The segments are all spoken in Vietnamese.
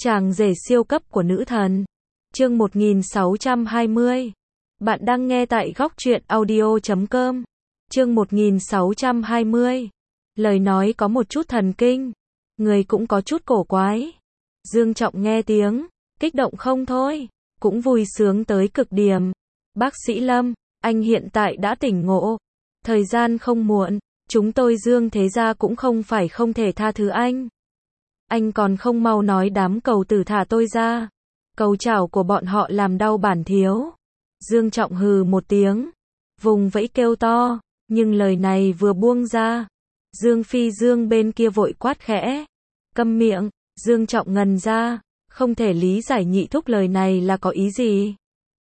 Chàng rể siêu cấp của nữ thần. Chương 1620. Bạn đang nghe tại góc truyện audio.com. Chương 1620. Lời nói có một chút thần kinh, người cũng có chút cổ quái. Dương Trọng nghe tiếng, kích động không thôi, cũng vui sướng tới cực điểm. Bác sĩ Lâm, anh hiện tại đã tỉnh ngộ. Thời gian không muộn, chúng tôi Dương Thế Gia cũng không phải không thể tha thứ anh. Anh còn không mau nói đám cầu tử thả tôi ra. Cầu chảo của bọn họ làm đau bản thiếu. Dương Trọng hừ một tiếng, vùng vẫy kêu to, nhưng lời này vừa buông ra, Dương Phi Dương bên kia vội quát khẽ. Câm miệng. Dương Trọng ngần ra, không thể lý giải nhị thúc lời này là có ý gì.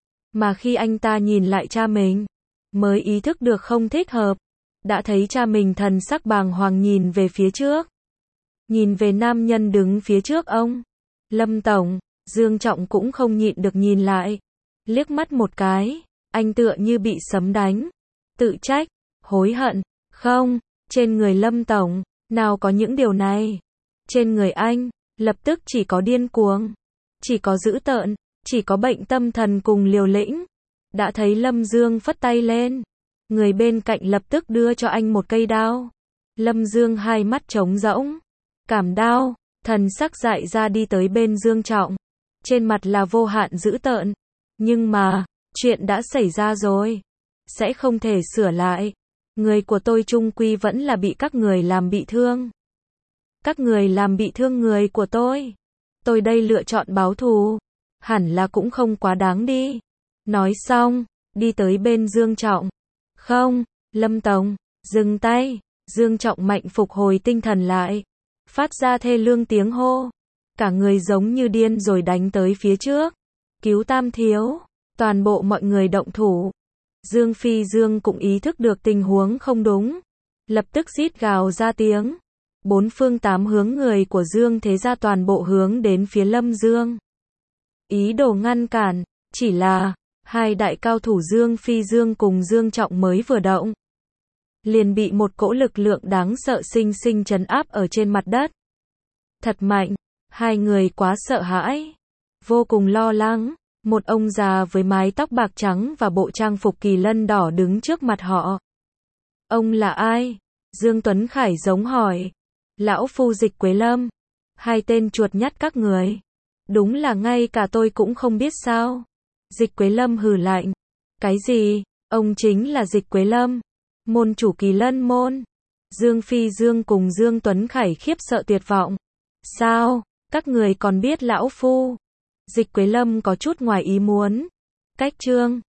Mà khi anh ta nhìn lại cha mình, mới ý thức được không thích hợp. Đã thấy cha mình thần sắc bàng hoàng nhìn về phía trước. Nhìn về nam nhân đứng phía trước ông. Lâm Tổng, Dương Trọng cũng không nhịn được nhìn lại. Liếc mắt một cái, anh tựa như bị sấm đánh. Tự trách, hối hận, không, trên người Lâm Tổng, nào có những điều này. Trên người anh, lập tức chỉ có điên cuồng, chỉ có dữ tợn, chỉ có bệnh tâm thần cùng liều lĩnh. Đã thấy Lâm Dương phất tay lên. Người bên cạnh lập tức đưa cho anh một cây đao. Lâm Dương hai mắt trống rỗng. Cảm đao, thần sắc dại ra đi tới bên Dương Trọng. Trên mặt là vô hạn dữ tợn. Nhưng mà, chuyện đã xảy ra rồi. Sẽ không thể sửa lại. Người của tôi chung quy vẫn là bị các người làm bị thương. Các người làm bị thương người của tôi. Tôi đây lựa chọn báo thù. Hẳn là cũng không quá đáng đi. Nói xong, đi tới bên Dương Trọng. Không, Lâm Tổng, dừng tay. Dương Trọng mạnh phục hồi tinh thần lại. Phát ra thê lương tiếng hô. Cả người giống như điên rồi đánh tới phía trước. Cứu Tam thiếu. Toàn bộ mọi người động thủ. Dương Phi Dương cũng ý thức được tình huống không đúng. Lập tức rít gào ra tiếng. Bốn phương tám hướng người của Dương Thế Gia toàn bộ hướng đến phía Lâm Dương. Ý đồ ngăn cản, chỉ là hai đại cao thủ Dương Phi Dương cùng Dương Trọng mới vừa động, liền bị một cỗ lực lượng đáng sợ sinh sinh trấn áp ở trên mặt đất. Thật mạnh, hai người quá sợ hãi, vô cùng lo lắng. Một ông già với mái tóc bạc trắng và bộ trang phục kỳ lân đỏ đứng trước mặt họ. Ông là ai? Dương Tuấn Khải giống hỏi. Lão phu Dịch Quế Lâm. Hai tên chuột nhắt các người. Đúng là ngay cả tôi cũng không biết sao. Dịch Quế Lâm hừ lạnh. Cái gì? Ông chính là Dịch Quế Lâm, môn chủ Kỳ Lân môn. Dương Phi Dương cùng Dương Tuấn Khải khiếp sợ tuyệt vọng. Sao? Các người còn biết lão phu? Dịch Quế Lâm có chút ngoài ý muốn. Cách chương